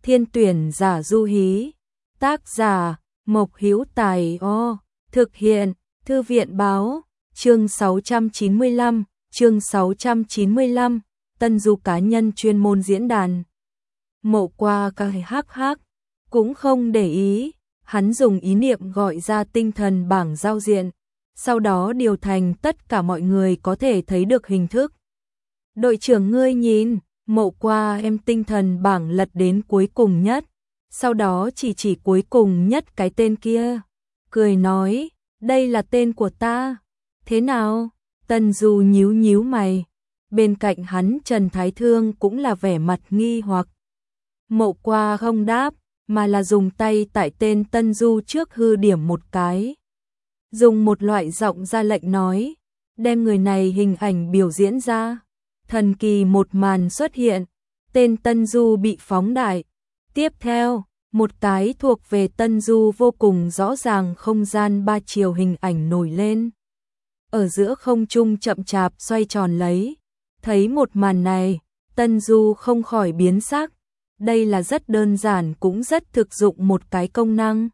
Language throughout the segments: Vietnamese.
Thiên tuyển giả du hí. Tác giả Mộc Hữu Tài. Thực hiện Thư viện báo. Chương 695, Tân Du cá nhân chuyên môn diễn đàn. Mộ Qua cái hắc cũng không để ý, hắn dùng ý niệm gọi ra tinh thần bảng giao diện, sau đó điều thành tất cả mọi người có thể thấy được hình thức. Đội trưởng ngươi nhìn, Mộ Qua em tinh thần bảng lật đến cuối cùng nhất, sau đó chỉ cuối cùng nhất cái tên kia, cười nói, đây là tên của ta. Thế nào? Tân Du nhíu mày, bên cạnh hắn Trần Thái Thương cũng là vẻ mặt nghi hoặc. Mộ Qua không đáp, mà là dùng tay tại tên Tân Du trước hư điểm một cái. Dùng một loại giọng ra lệnh nói, đem người này hình ảnh biểu diễn ra. Thần kỳ một màn xuất hiện, tên Tân Du bị phóng đại. Tiếp theo, một cái thuộc về Tân Du vô cùng rõ ràng không gian 3 chiều hình ảnh nổi lên. Ở giữa không trung chậm chạp xoay tròn lấy. Thấy một màn này, Tân Du không khỏi biến sắc. Đây là rất đơn giản cũng rất thực dụng một cái công năng.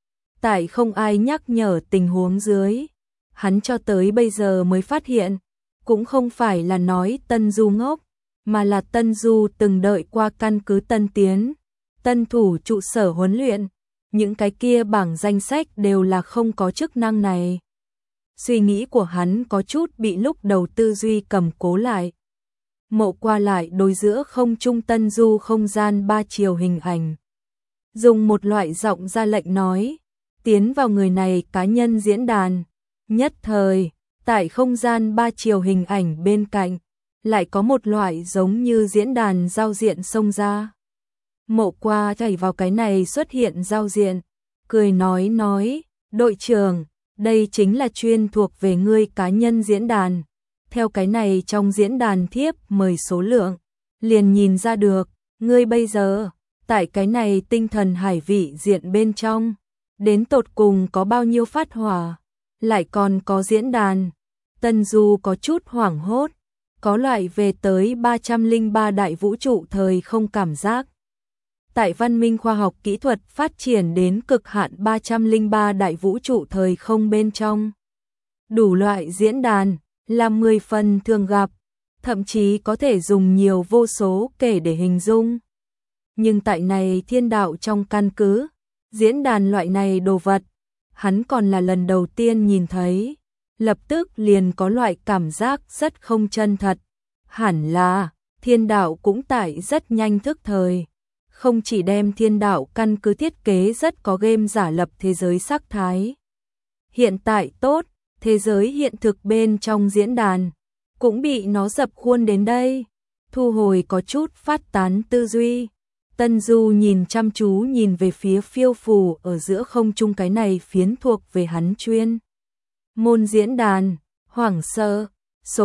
Tại không ai nhắc nhở tình huống dưới, hắn cho tới bây giờ mới phát hiện, cũng không phải là nói Tân Du ngốc, mà là Tân Du từng đợi qua căn cứ Tân Tiến, Tân Thủ trụ sở huấn luyện, những cái kia bảng danh sách đều là không có chức năng này. Suy nghĩ của hắn có chút bị lúc đầu tư duy cầm cố lại. Mộ Qua lại đối giữa không trung Tân Du không gian 3 chiều hình ảnh. Dùng một loại giọng ra lệnh nói, tiến vào người này cá nhân diễn đàn. Nhất thời, tại không gian 3 chiều hình ảnh bên cạnh, lại có một loại giống như diễn đàn giao diện xông ra. Mộ Qua nhảy vào cái này xuất hiện giao diện, cười nói, đội trưởng, đây chính là chuyên thuộc về ngươi cá nhân diễn đàn. Theo cái này trong diễn đàn thiếp mời số lượng, liền nhìn ra được, ngươi bây giờ, tại cái này tinh thần hải vị diện bên trong, đến tột cùng có bao nhiêu phát hỏa, lại còn có diễn đàn. Tân Du có chút hoảng hốt, có loại về tới 303 đại vũ trụ thời không cảm giác. Tại văn minh khoa học kỹ thuật phát triển đến cực hạn 303 đại vũ trụ thời không bên trong. Đủ loại diễn đàn là 10 phần thường gặp, thậm chí có thể dùng nhiều vô số kể để hình dung. Nhưng tại này thiên đạo trong căn cứ, diễn đàn loại này đồ vật, hắn còn là lần đầu tiên nhìn thấy, lập tức liền có loại cảm giác rất không chân thật. Hẳn là, thiên đạo cũng tại rất nhanh thức thời, không chỉ đem thiên đạo căn cứ thiết kế rất có game giả lập thế giới sắc thái. Hiện tại tốt, thế giới hiện thực bên trong diễn đàn, cũng bị nó dập khuôn đến đây, thu hồi có chút phát tán tư duy. Tân Du nhìn chăm chú nhìn về phía phiêu phù ở giữa không trung cái này phiến thuộc về hắn chuyên môn diễn đàn, hoảng sợ, số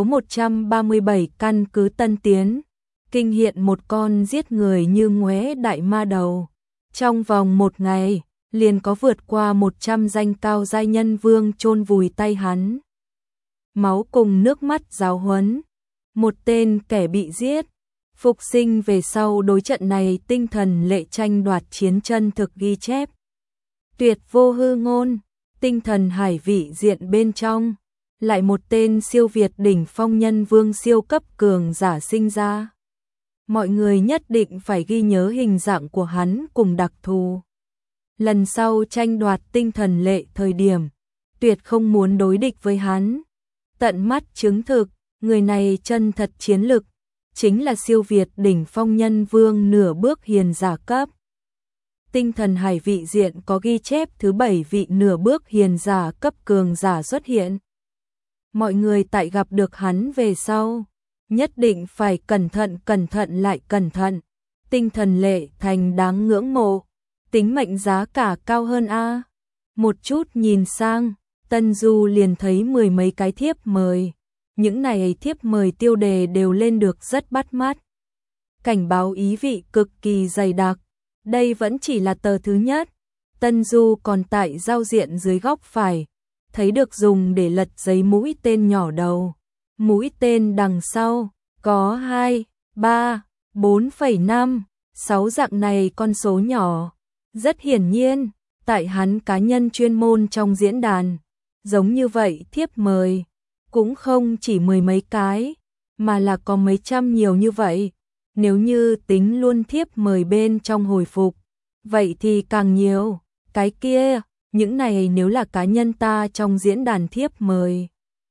137 căn cứ Tân Tiến, kinh hiện một con giết người như ngoé đại ma đầu. Trong vòng một ngày, liền có vượt qua 100 danh cao giai nhân vương chôn vùi tay hắn. Máu cùng nước mắt giáo huấn, một tên kẻ bị giết, phục sinh về sau đối trận này tinh thần lệ tranh đoạt chiến chân thực ghi chép. Tuyệt vô hư ngôn, tinh thần hải vị diện bên trong, lại một tên siêu việt đỉnh phong nhân vương siêu cấp cường giả sinh ra. Mọi người nhất định phải ghi nhớ hình dạng của hắn cùng đặc thù. Lần sau tranh đoạt tinh thần lệ thời điểm, tuyệt không muốn đối địch với hắn. Tận mắt chứng thực, người này chân thật chiến lực, chính là siêu việt đỉnh phong nhân vương nửa bước hiền giả cấp. Tinh thần hải vị diện có ghi chép thứ 7 vị nửa bước hiền giả cấp cường giả xuất hiện. Mọi người tại gặp được hắn về sau, nhất định phải cẩn thận lại cẩn thận. Tinh thần lệ thành đáng ngưỡng mộ, tính mệnh giá cả cao hơn a. Một chút nhìn sang, Tân Du liền thấy 10 mấy cái thiếp mời. Những này thiếp mời tiêu đề đều lên được rất bắt mắt. Cảnh báo ý vị cực kỳ dày đặc. Đây vẫn chỉ là tờ thứ nhất. Tân Du còn tại giao diện dưới góc phải, thấy được dùng để lật giấy mũi tên nhỏ đầu. Mũi tên đằng sau có 2, 3, 4,5, 6 dạng này con số nhỏ. Rất hiển nhiên, tại hắn cá nhân chuyên môn trong diễn đàn, giống như vậy thiếp mời, cũng không chỉ mười mấy cái, mà là có mấy trăm nhiều như vậy. Nếu như tính luôn thiếp mời bên trong hồi phục, vậy thì càng nhiều. Cái kia, những này nếu là cá nhân ta trong diễn đàn thiếp mời,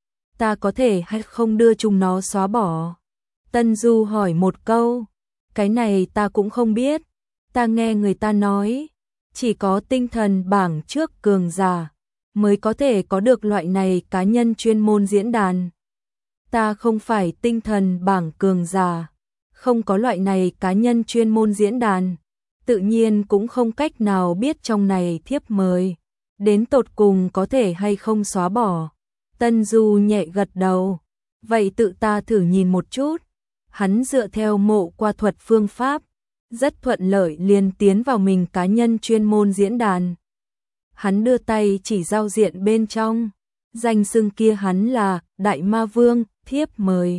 ta có thể hay không đưa chúng nó xóa bỏ? Tân Du hỏi một câu. Cái này ta cũng không biết. Ta nghe người ta nói, chỉ có tinh thần bảng trước cường giả mới có thể có được loại này cá nhân chuyên môn diễn đàn. Ta không phải tinh thần bảng cường giả, không có loại này cá nhân chuyên môn diễn đàn, tự nhiên cũng không cách nào biết trong này thiếp mời đến tột cùng có thể hay không xóa bỏ. Tân Du nhẹ gật đầu. Vậy tự ta thử nhìn một chút. Hắn dựa theo Mộ Qua thuật phương pháp, rất thuận lợi liền tiến vào mình cá nhân chuyên môn diễn đàn. Hắn đưa tay chỉ giao diện bên trong, danh xưng kia hắn là Đại Ma Vương, thiếp mời.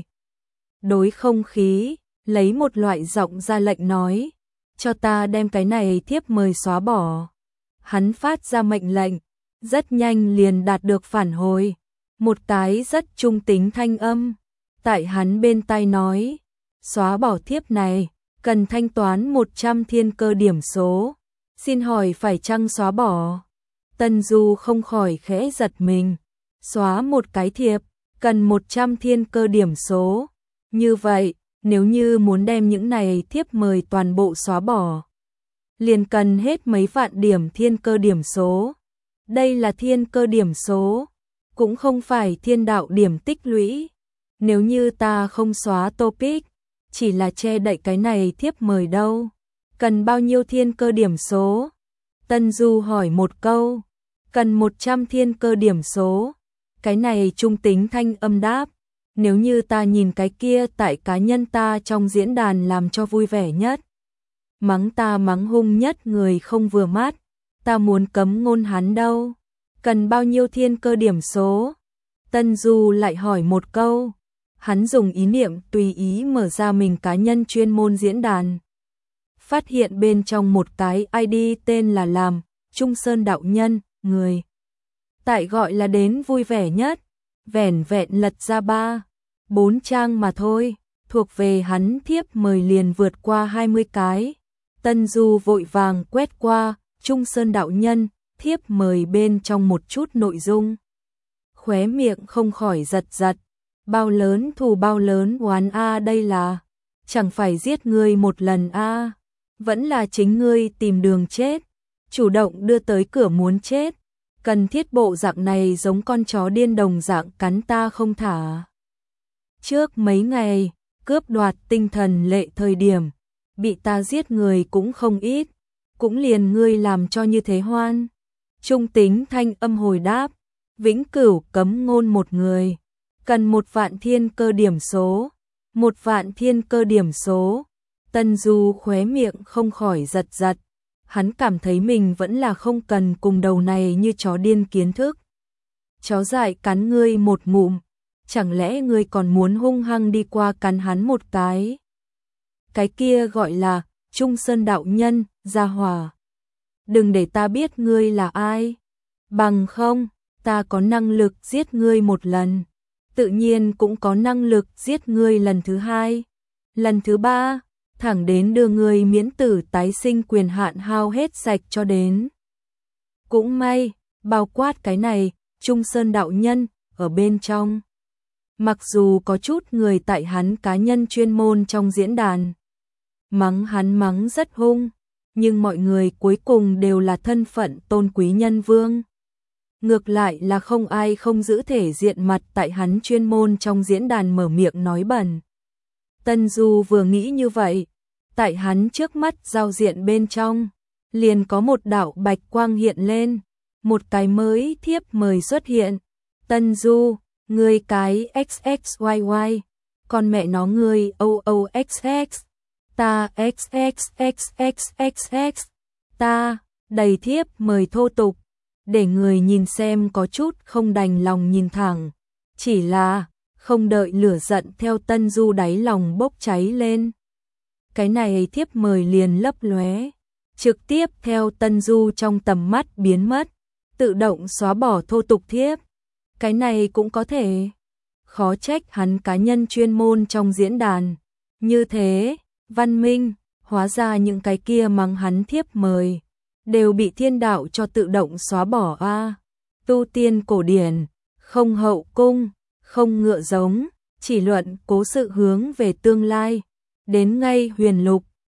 Đối không khí, lấy một loại giọng ra lệnh nói, cho ta đem cái này thiếp mời xóa bỏ. Hắn phát ra mệnh lệnh, rất nhanh liền đạt được phản hồi. Một cái rất trung tính thanh âm, tại hắn bên tai nói, xóa bỏ thiếp này, cần thanh toán 100 thiên cơ điểm số. Xin hỏi phải chăng xóa bỏ? Tân Du không khỏi khẽ giật mình. Xóa một cái thiệp, cần 100 thiên cơ điểm số. Như vậy, nếu như muốn đem những này thiếp mời toàn bộ xóa bỏ, liền cần hết mấy vạn điểm thiên cơ điểm số. Đây là thiên cơ điểm số, cũng không phải thiên đạo điểm tích lũy. Nếu như ta không xóa topic, chỉ là che đậy cái này thiếp mời đâu, cần bao nhiêu thiên cơ điểm số? Tân Du hỏi một câu. Cần 100 thiên cơ điểm số. Cái này trung tính thanh âm đáp. Nếu như ta nhìn cái kia tại cá nhân ta trong diễn đàn làm cho vui vẻ nhất, mắng ta mắng hung nhất người không vừa mắt, ta muốn cấm ngôn hắn đâu. Cần bao nhiêu thiên cơ điểm số? Tân Du lại hỏi một câu. Hắn dùng ý niệm tùy ý mở ra mình cá nhân chuyên môn diễn đàn. Phát hiện bên trong một cái ID tên là làm Trung Sơn đạo nhân, người tại gọi là đến vui vẻ nhất, vẻn vẹn lật ra 3-4 trang mà thôi, thuộc về hắn thiếp mời liền vượt qua 20 cái. Tân Du vội vàng quét qua Trung Sơn đạo nhân, thiếp mời bên trong một chút nội dung. Khóe miệng không khỏi giật giật. Bao lớn thù bao lớn oán a, đây là chẳng phải giết ngươi một lần a, vẫn là chính ngươi tìm đường chết, chủ động đưa tới cửa muốn chết, cần thiết bộ dạng này giống con chó điên đồng dạng cắn ta không thả. Trước mấy ngày, cướp đoạt tinh thần lệ thời điểm, bị ta giết người cũng không ít, cũng liền ngươi làm cho như thế hoan. Trung tính thanh âm hồi đáp, vĩnh cửu cấm ngôn một người, cần 1 vạn thiên cơ điểm số. 1 vạn thiên cơ điểm số. Tân Du khóe miệng không khỏi giật giật. Hắn cảm thấy mình vẫn là không cần cùng đầu này như chó điên kiến thức. Chó dại cắn ngươi một ngụm, chẳng lẽ ngươi còn muốn hung hăng đi qua cắn hắn một cái? Cái kia gọi là Trung Sơn đạo nhân, gia hỏa. Đừng để ta biết ngươi là ai, bằng không, ta có năng lực giết ngươi một lần, tự nhiên cũng có năng lực giết ngươi lần thứ 2, lần thứ 3, thẳng đến đưa ngươi miễn tử tái sinh quyền hạn hao hết sạch cho đến. Cũng may, bao quát cái này, Trung Sơn đạo nhân, ở bên trong. Mặc dù có chút người tại hắn cá nhân chuyên môn trong diễn đàn, mắng hắn mắng rất hung, nhưng mọi người cuối cùng đều là thân phận tôn quý nhân vương. Ngược lại là không ai không giữ thể diện mặt tại hắn chuyên môn trong diễn đàn mở miệng nói bẩn. Tân Du vừa nghĩ như vậy, tại hắn trước mắt giao diện bên trong, liền có một đạo bạch quang hiện lên, một cái mới thiếp mời xuất hiện. Tân Du, ngươi cái XXYY, con mẹ nó ngươi OOXX, ta XXXXXX, ta, đầy thiếp mời thô tục, để người nhìn xem có chút không đành lòng nhìn thẳng, chỉ là không đợi lửa giận theo Tân Du đáy lòng bốc cháy lên. cái này thiếp mời liền lấp lóe, trực tiếp theo Tân Du trong tầm mắt biến mất, tự động xóa bỏ thô tục thiếp. Cái này cũng có thể. Khó trách hắn cá nhân chuyên môn trong diễn đàn. Như thế, văn minh, hóa ra những cái kia mắng hắn thiếp mời, đều bị thiên đạo cho tự động xóa bỏ a. Tu tiên cổ điển, không hậu cung, không ngựa giống, chỉ luận cố sự hướng về tương lai. Đến ngay huyền lục,